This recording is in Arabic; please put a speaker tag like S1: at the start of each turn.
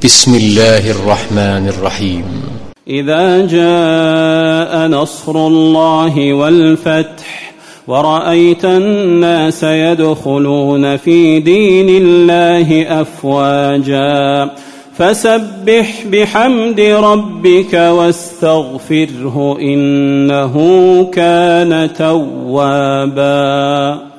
S1: بسم الله الرحمن الرحيم.
S2: إذا جاء نصر الله والفتح ورأيت الناس يدخلون في دين الله أفواجا فسبح بحمد ربك واستغفره إنه كان توابا.